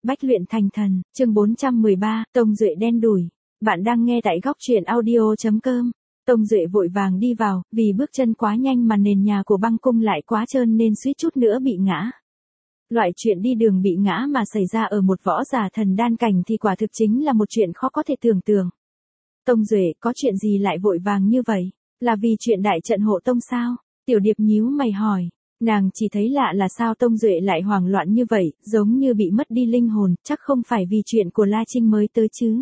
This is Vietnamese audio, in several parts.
Bách luyện thành thần, chương 413, Tông Duệ đen đủi. Bạn đang nghe tại góc truyện audio.com. Tông Duệ vội vàng đi vào, vì bước chân quá nhanh mà nền nhà của băng cung lại quá trơn nên suýt chút nữa bị ngã. Loại chuyện đi đường bị ngã mà xảy ra ở một võ giả thần đan cảnh thì quả thực chính là một chuyện khó có thể tưởng tượng. Tông Duệ, có chuyện gì lại vội vàng như vậy? Là vì chuyện đại trận hộ tông sao? Tiểu Điệp nhíu mày hỏi. Nàng chỉ thấy lạ là sao Tông Duệ lại hoảng loạn như vậy, giống như bị mất đi linh hồn, chắc không phải vì chuyện của La Trinh mới tới chứ.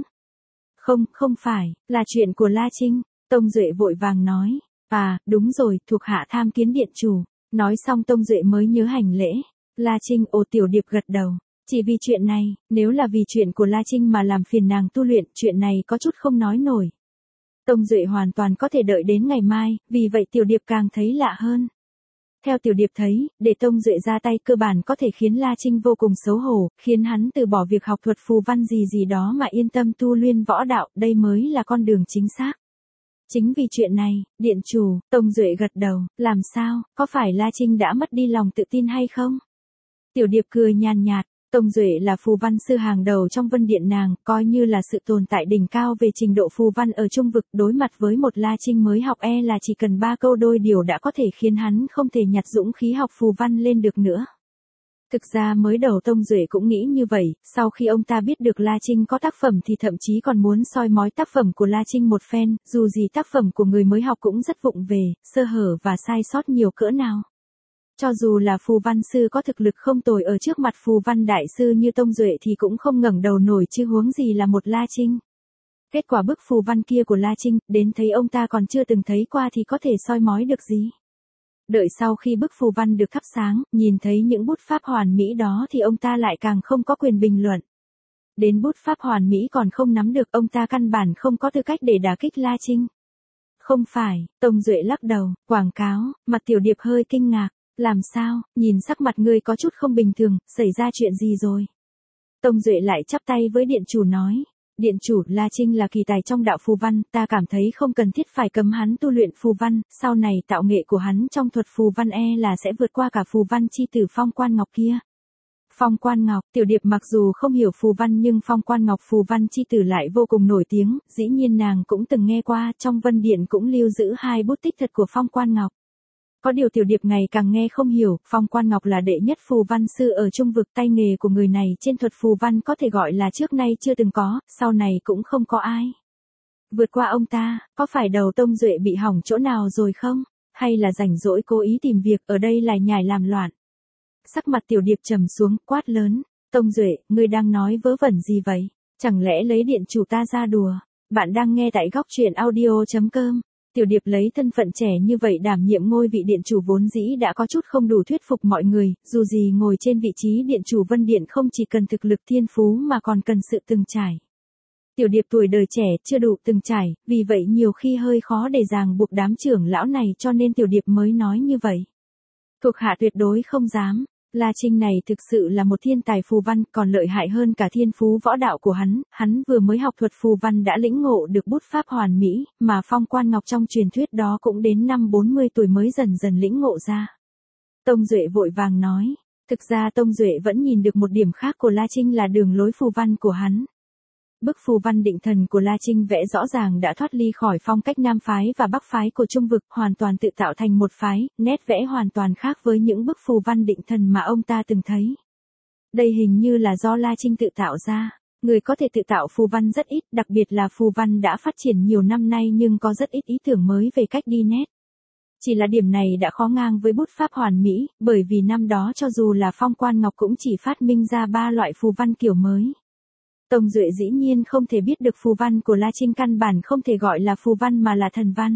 Không phải, là chuyện của La Trinh, Tông Duệ vội vàng nói. À, đúng rồi, thuộc hạ tham kiến điện chủ. Nói xong Tông Duệ mới nhớ hành lễ. La Trinh, Tiểu Điệp gật đầu. Chỉ vì chuyện này, nếu là vì chuyện của La Trinh mà làm phiền nàng tu luyện, chuyện này có chút không nói nổi. Tông Duệ hoàn toàn có thể đợi đến ngày mai, vì vậy Tiểu Điệp càng thấy lạ hơn. Theo Tiểu Điệp thấy, để Tông Duệ ra tay cơ bản có thể khiến La Trinh vô cùng xấu hổ, khiến hắn từ bỏ việc học thuật phù văn gì đó mà yên tâm tu luyện võ đạo, đây mới là con đường chính xác. Chính vì chuyện này, điện chủ, Tông Duệ gật đầu, làm sao, có phải La Trinh đã mất đi lòng tự tin hay không? Tiểu Điệp cười nhàn nhạt, Tông Duệ là phù văn sư hàng đầu trong Vân Điện nàng, coi như là sự tồn tại đỉnh cao về trình độ phù văn ở trung vực, đối mặt với một La Trinh mới học là chỉ cần 3 câu đôi điều đã có thể khiến hắn không thể nhặt dũng khí học phù văn lên được nữa. Thực ra mới đầu Tông Duệ cũng nghĩ như vậy, sau khi ông ta biết được La Trinh có tác phẩm thì thậm chí còn muốn soi mói tác phẩm của La Trinh một phen, dù gì tác phẩm của người mới học cũng rất vụng về, sơ hở và sai sót nhiều cỡ nào. Cho dù là phù văn sư có thực lực không tồi ở trước mặt phù văn đại sư như Tông Duệ thì cũng không ngẩng đầu nổi chứ huống gì là một La Trinh. Kết quả bức phù văn kia của La Trinh, đến thấy ông ta còn chưa từng thấy qua thì có thể soi mói được gì. Đợi sau khi bức phù văn được thắp sáng, nhìn thấy những bút pháp hoàn mỹ đó thì ông ta lại càng không có quyền bình luận. Đến bút pháp hoàn mỹ còn không nắm được, ông ta căn bản không có tư cách để đả kích La Trinh. Không phải, Tông Duệ lắc đầu, quảng cáo, mặt Tiểu Điệp hơi kinh ngạc. Làm sao, nhìn sắc mặt ngươi có chút không bình thường, xảy ra chuyện gì rồi? Tông Duệ lại chắp tay với điện chủ nói. Điện chủ, La Trinh là kỳ tài trong đạo phù văn, ta cảm thấy không cần thiết phải cấm hắn tu luyện phù văn, sau này tạo nghệ của hắn trong thuật phù văn là sẽ vượt qua cả phù văn chi tử Phong Quan Ngọc kia. Phong Quan Ngọc, Tiểu Điệp mặc dù không hiểu phù văn nhưng Phong Quan Ngọc phù văn chi tử lại vô cùng nổi tiếng, dĩ nhiên nàng cũng từng nghe qua, trong Vân Điện cũng lưu giữ 2 bút tích thật của Phong Quan Ngọc. Có điều Tiểu Điệp ngày càng nghe không hiểu, Phong Quan Ngọc là đệ nhất phù văn sư ở trung vực, tay nghề của người này trên thuật phù văn có thể gọi là trước nay chưa từng có, sau này cũng không có ai vượt qua ông ta. Có phải đầu Tông Duệ bị hỏng chỗ nào rồi không? Hay là rảnh rỗi cố ý tìm việc ở đây lại nhảy làm loạn? Sắc mặt Tiểu Điệp trầm xuống, quát lớn. Tông Duệ, ngươi đang nói vớ vẩn gì vậy? Chẳng lẽ lấy điện chủ ta ra đùa? Bạn đang nghe tại góc truyện audio.com. Tiểu Điệp lấy thân phận trẻ như vậy đảm nhiệm ngôi vị điện chủ vốn dĩ đã có chút không đủ thuyết phục mọi người, dù gì ngồi trên vị trí điện chủ Vân Điện không chỉ cần thực lực thiên phú mà còn cần sự từng trải. Tiểu Điệp tuổi đời trẻ chưa đủ từng trải, vì vậy nhiều khi hơi khó để ràng buộc đám trưởng lão này cho nên Tiểu Điệp mới nói như vậy. Thuộc hạ tuyệt đối không dám. La Trinh này thực sự là một thiên tài phù văn, còn lợi hại hơn cả thiên phú võ đạo của hắn vừa mới học thuật phù văn đã lĩnh ngộ được bút pháp hoàn mỹ, mà Phong Quan Ngọc trong truyền thuyết đó cũng đến năm 40 tuổi mới dần dần lĩnh ngộ ra. Tông Duệ vội vàng nói, thực ra Tông Duệ vẫn nhìn được một điểm khác của La Trinh là đường lối phù văn của hắn. Bức phù văn định thần của La Trinh vẽ rõ ràng đã thoát ly khỏi phong cách Nam phái và Bắc phái của trung vực, hoàn toàn tự tạo thành một phái, nét vẽ hoàn toàn khác với những bức phù văn định thần mà ông ta từng thấy. Đây hình như là do La Trinh tự tạo ra. Người có thể tự tạo phù văn rất ít, đặc biệt là phù văn đã phát triển nhiều năm nay nhưng có rất ít ý tưởng mới về cách đi nét. Chỉ là điểm này đã khó ngang với bút pháp hoàn mỹ, bởi vì năm đó cho dù là Phong Quan Ngọc cũng chỉ phát minh ra 3 loại phù văn kiểu mới. Tông Duệ dĩ nhiên không thể biết được phù văn của La Trinh căn bản không thể gọi là phù văn mà là thần văn.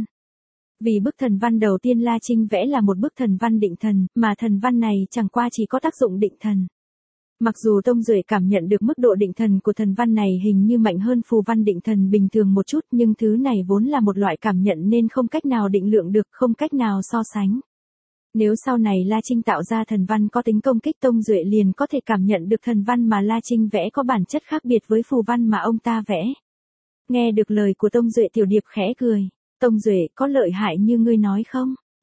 Vì bức thần văn đầu tiên La Trinh vẽ là một bức thần văn định thần, mà thần văn này chẳng qua chỉ có tác dụng định thần. Mặc dù Tông Duệ cảm nhận được mức độ định thần của thần văn này hình như mạnh hơn phù văn định thần bình thường một chút, nhưng thứ này vốn là một loại cảm nhận nên không cách nào định lượng được, không cách nào so sánh. Nếu sau này La Trinh tạo ra thần văn có tính công kích, Tông Duệ liền có thể cảm nhận được thần văn mà La Trinh vẽ có bản chất khác biệt với phù văn mà ông ta vẽ. Nghe được lời của Tông Duệ, Tiểu Điệp khẽ cười. Tông Duệ, có lợi hại như ngươi nói không?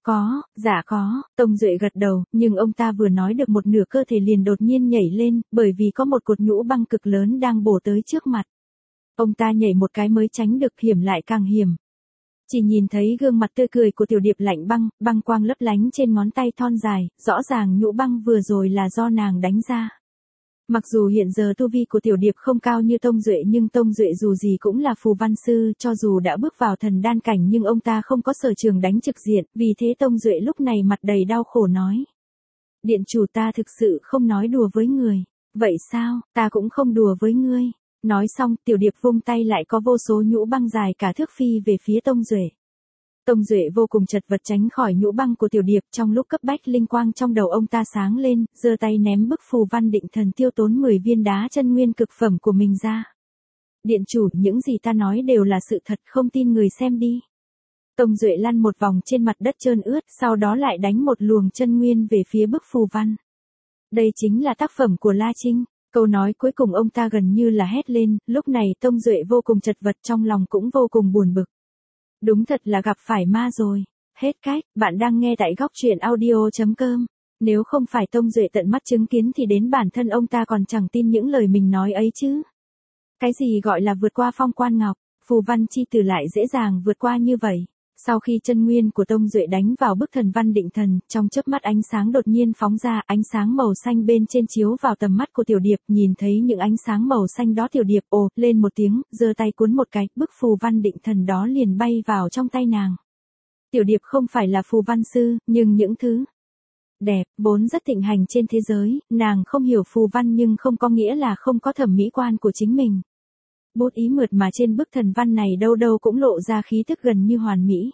Có, dạ có, Tông Duệ gật đầu, nhưng ông ta vừa nói được một nửa cơ thể liền đột nhiên nhảy lên, bởi vì có một cột nhũ băng cực lớn đang bổ tới trước mặt. Ông ta nhảy một cái mới tránh được, hiểm lại càng hiểm. Chỉ nhìn thấy gương mặt tươi cười của Tiểu Điệp lạnh băng, băng quang lấp lánh trên ngón tay thon dài, rõ ràng nhũ băng vừa rồi là do nàng đánh ra. Mặc dù hiện giờ tu vi của Tiểu Điệp không cao như Tông Duệ nhưng Tông Duệ dù gì cũng là phù văn sư, cho dù đã bước vào thần đan cảnh nhưng ông ta không có sở trường đánh trực diện, vì thế Tông Duệ lúc này mặt đầy đau khổ nói. Điện chủ, ta thực sự không nói đùa với người. Vậy sao, ta cũng không đùa với ngươi. Nói xong, Tiểu Điệp vung tay lại có vô số nhũ băng dài cả thước phi về phía Tông Duệ. Tông Duệ vô cùng chật vật tránh khỏi nhũ băng của Tiểu Điệp, trong lúc cấp bách linh quang trong đầu ông ta sáng lên, giơ tay ném bức phù văn định thần tiêu tốn 10 viên đá chân nguyên cực phẩm của mình ra. Điện chủ, những gì ta nói đều là sự thật, không tin người xem đi. Tông Duệ lăn một vòng trên mặt đất trơn ướt, sau đó lại đánh một luồng chân nguyên về phía bức phù văn. Đây chính là tác phẩm của La Trinh. Câu nói cuối cùng ông ta gần như là hét lên, lúc này Tông Duệ vô cùng chật vật, trong lòng cũng vô cùng buồn bực. Đúng thật là gặp phải ma rồi. Hết cách, bạn đang nghe tại góc truyện audio.com. Nếu không phải Tông Duệ tận mắt chứng kiến thì đến bản thân ông ta còn chẳng tin những lời mình nói ấy chứ. Cái gì gọi là vượt qua phong quan ngọc, phù văn chi tử lại dễ dàng vượt qua như vậy. Sau khi chân nguyên của Tông Duệ đánh vào bức thần văn định thần, trong chớp mắt ánh sáng đột nhiên phóng ra, ánh sáng màu xanh bên trên chiếu vào tầm mắt của Tiểu Điệp, nhìn thấy những ánh sáng màu xanh đó Tiểu Điệp ồ lên một tiếng, giơ tay cuốn một cái, bức phù văn định thần đó liền bay vào trong tay nàng. Tiểu Điệp không phải là phù văn sư, nhưng những thứ đẹp vốn rất thịnh hành trên thế giới, nàng không hiểu phù văn nhưng không có nghĩa là không có thẩm mỹ quan của chính mình. Bút ý mượt mà trên bức thần văn này đâu đâu cũng lộ ra khí thức gần như hoàn mỹ.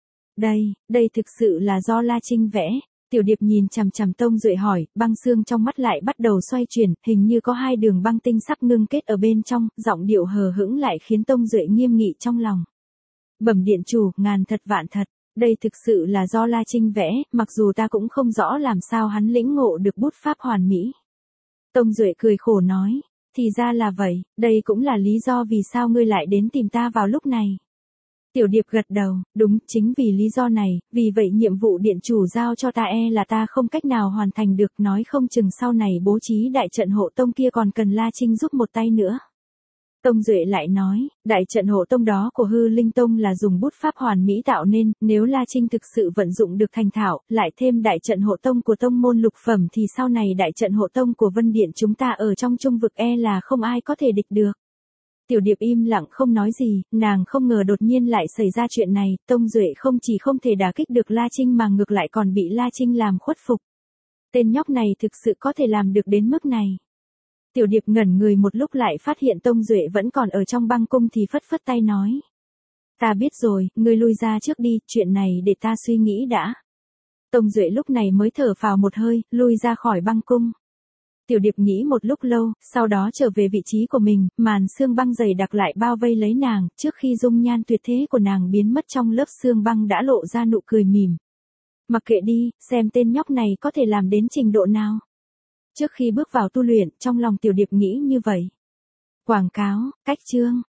Đây thực sự là do La Trinh vẽ. Tiểu Điệp nhìn chằm chằm Tông Duệ hỏi, băng xương trong mắt lại bắt đầu xoay chuyển, hình như có hai đường băng tinh sắc ngưng kết ở bên trong, giọng điệu hờ hững lại khiến Tông Duệ nghiêm nghị trong lòng. Bẩm điện chủ, ngàn thật vạn thật, đây thực sự là do La Trinh vẽ, mặc dù ta cũng không rõ làm sao hắn lĩnh ngộ được bút pháp hoàn mỹ. Tông Duệ cười khổ nói. Thì ra là vậy, đây cũng là lý do vì sao ngươi lại đến tìm ta vào lúc này. Tiểu Điệp gật đầu, đúng, chính vì lý do này, vì vậy nhiệm vụ điện chủ giao cho ta là ta không cách nào hoàn thành được, nói không chừng sau này bố trí đại trận hộ tông kia còn cần La Trinh giúp một tay nữa. Tông Duệ lại nói, đại trận hộ tông đó của Hư Linh Tông là dùng bút pháp hoàn mỹ tạo nên, nếu La Trinh thực sự vận dụng được thành thạo, lại thêm đại trận hộ tông của tông môn lục phẩm thì sau này đại trận hộ tông của Vân Điện chúng ta ở trong trung vực là không ai có thể địch được. Tiểu Điệp im lặng không nói gì, nàng không ngờ đột nhiên lại xảy ra chuyện này, Tông Duệ không chỉ không thể đả kích được La Trinh mà ngược lại còn bị La Trinh làm khuất phục. Tên nhóc này thực sự có thể làm được đến mức này. Tiểu Điệp ngẩn người một lúc lại phát hiện Tông Duệ vẫn còn ở trong băng cung thì phất phất tay nói. Ta biết rồi, ngươi lui ra trước đi, chuyện này để ta suy nghĩ đã. Tông Duệ lúc này mới thở phào một hơi, lui ra khỏi băng cung. Tiểu Điệp nghĩ một lúc lâu, sau đó trở về vị trí của mình, màn sương băng dày đặc lại bao vây lấy nàng, trước khi dung nhan tuyệt thế của nàng biến mất trong lớp sương băng đã lộ ra nụ cười mỉm. Mặc kệ đi, xem tên nhóc này có thể làm đến trình độ nào. Trước khi bước vào tu luyện, trong lòng Tiểu Điệp nghĩ như vậy. Quảng cáo, cách chương.